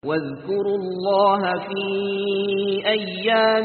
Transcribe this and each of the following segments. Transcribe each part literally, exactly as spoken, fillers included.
واذكروا الله في أيام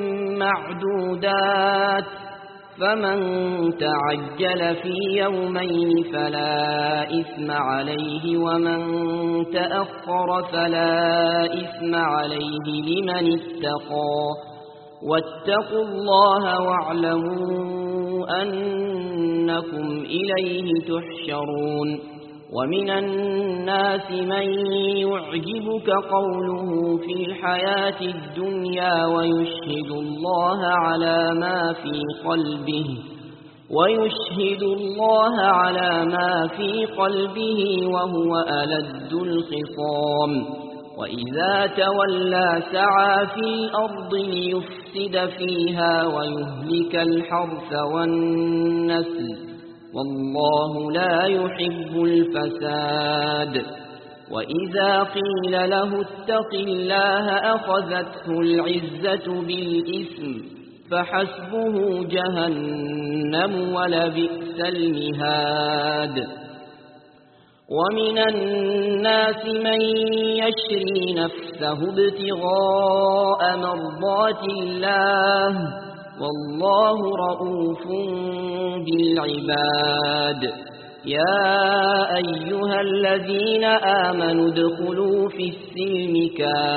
معدودات فمن تعجل في يومين فلا إثم عليه ومن تأخر فلا إثم عليه لمن اتقى واتقوا الله واعلموا أنكم إليه تحشرون. ومن الناس من يعجبك قوله في الحياة الدنيا ويشهد الله على ما في قلبه ويشهد الله على ما في قلبه وهو ألد الخصام وإذا تولى سعى في الأرض ليفسد فيها ويهلك الحرث والنسل والله لا يحب الفساد. وإذا قيل له اتق الله أخذته العزة بالإثم فحسبه جهنم ولبئس المهاد. ومن الناس من يشري نفسه ابتغاء مرضات الله والله رؤوف بالعباد. يا أيها الذين آمنوا ادخلوا في السلم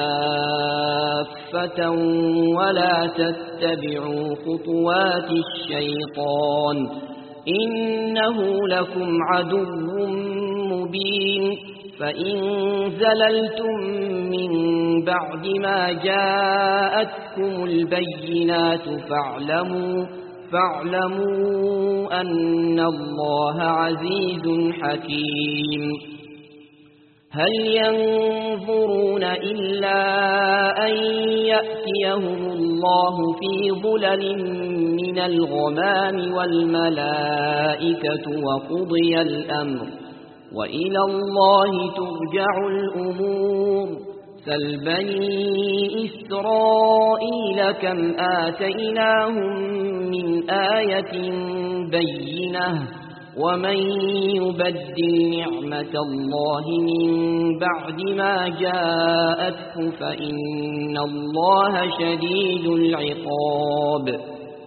كافة ولا تتبعوا خطوات الشيطان إنه لكم عدو مبين. فإن زللتم من بعد ما جاءتكم البينات فاعلموا فاعلموا أن الله عزيز حكيم. هل ينظرون إلا أن يأتيهم الله في ظلل من الغمام والملائكة وقضي الأمر وإلى الله ترجع الأمور. سل بني إسرائيل كم آتيناهم من آية بينة ومن يبدل نعمة الله من بعد ما جاءته فإن الله شديد العقاب.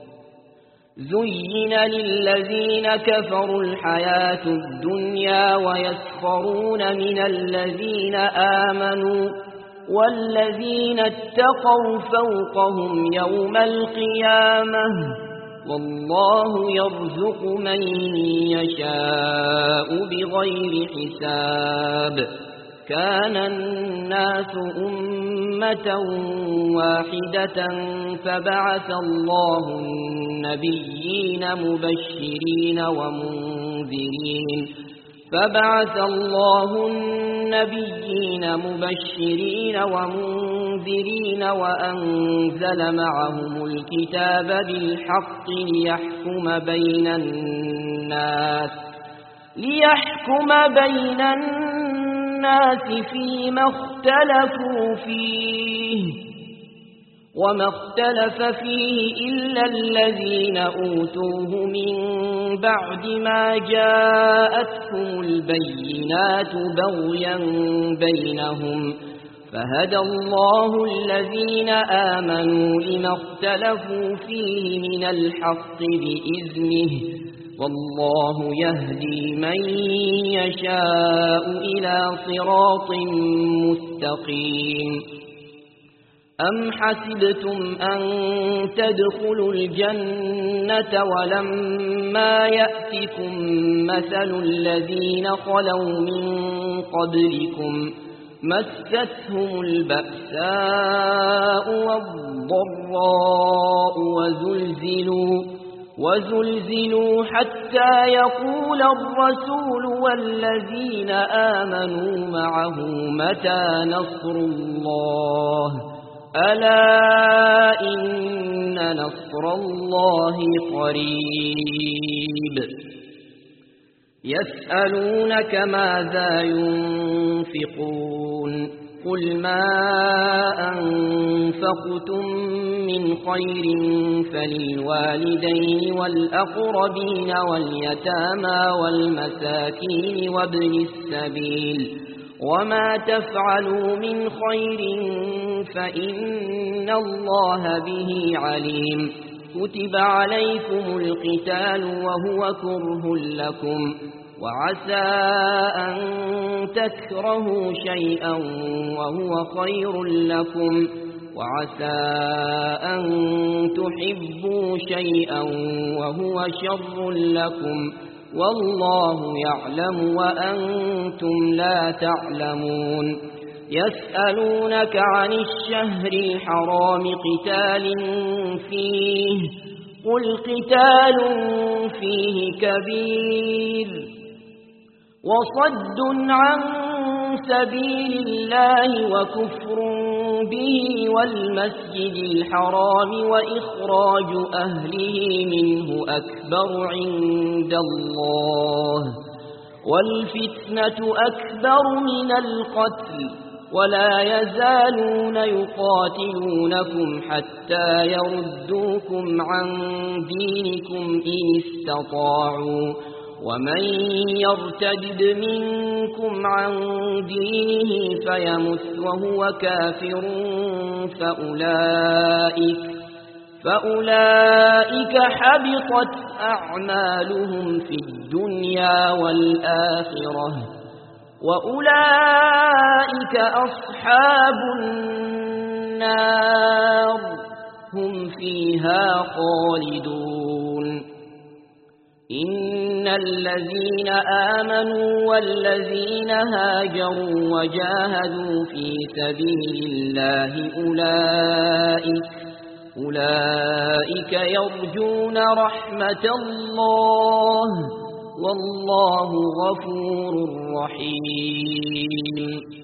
زين للذين كفروا الحياة الدنيا ويسخرون من الذين آمنوا والذين اتقوا فوقهم يوم القيامة والله يرزق من يشاء بغير حساب. كان الناس أمة واحدة فبعث الله النبيين مبشرين ومنذرين فبعث الله النبيين مبشرين ومنذرين وأنزل معهم الكتاب بالحق ليحكم بين الناس ليحكم بين الناس فيما اختلفوا فيه وما اختلف فيه إلا الذين أوتوه من بعد ما جاءتهم البينات بغيا بينهم فهدى الله الذين آمنوا لما اختلفوا فيه من الحق بإذنه والله يهدي من يشاء إلى صراط مستقيم. أم حسبتم أن تدخلوا الجنة ولما يأتكم مثل الذين خلوا من قبلكم مستهم البأساء والضراء وزلزلوا وزلزلوا حتى يقول الرسول والذين آمنوا معه متى نصر الله ألا إن نصر الله قريب. يسألونك ماذا ينفقون قل ما أنفقتم من خير فللوالدين والأقربين واليتامى والمساكين وابن السبيل وما تفعلوا من خير فإن الله به عليم كتب عليكم القتال وهو كره لكم وعسى أن تكرهوا شيئا وهو خير لكم وعسى أن تحبوا شيئا وهو شر لكم والله يعلم وأنتم لا تعلمون يسألونك عن الشهر الحرام قتال فيه قل قتال فيه كبير وصد عن سبيل الله وكفر به والمسجد الحرام وإخراج أهله منه أكبر عند الله والفتنة أكبر من القتل ولا يزالون يقاتلونكم حتى يردوكم عن دينكم إن استطاعوا ومن يرتد منكم عن دينه فيمت وهو كافر فأولئك, فأولئك حبطت أعمالهم في الدنيا والآخرة وأولئك أصحاب النار هم فيها خالدون إن الذين آمنوا والذين هاجروا وجاهدوا في سبيل الله أولئك, أولئك يرجون رحمة الله والله غفور رحيم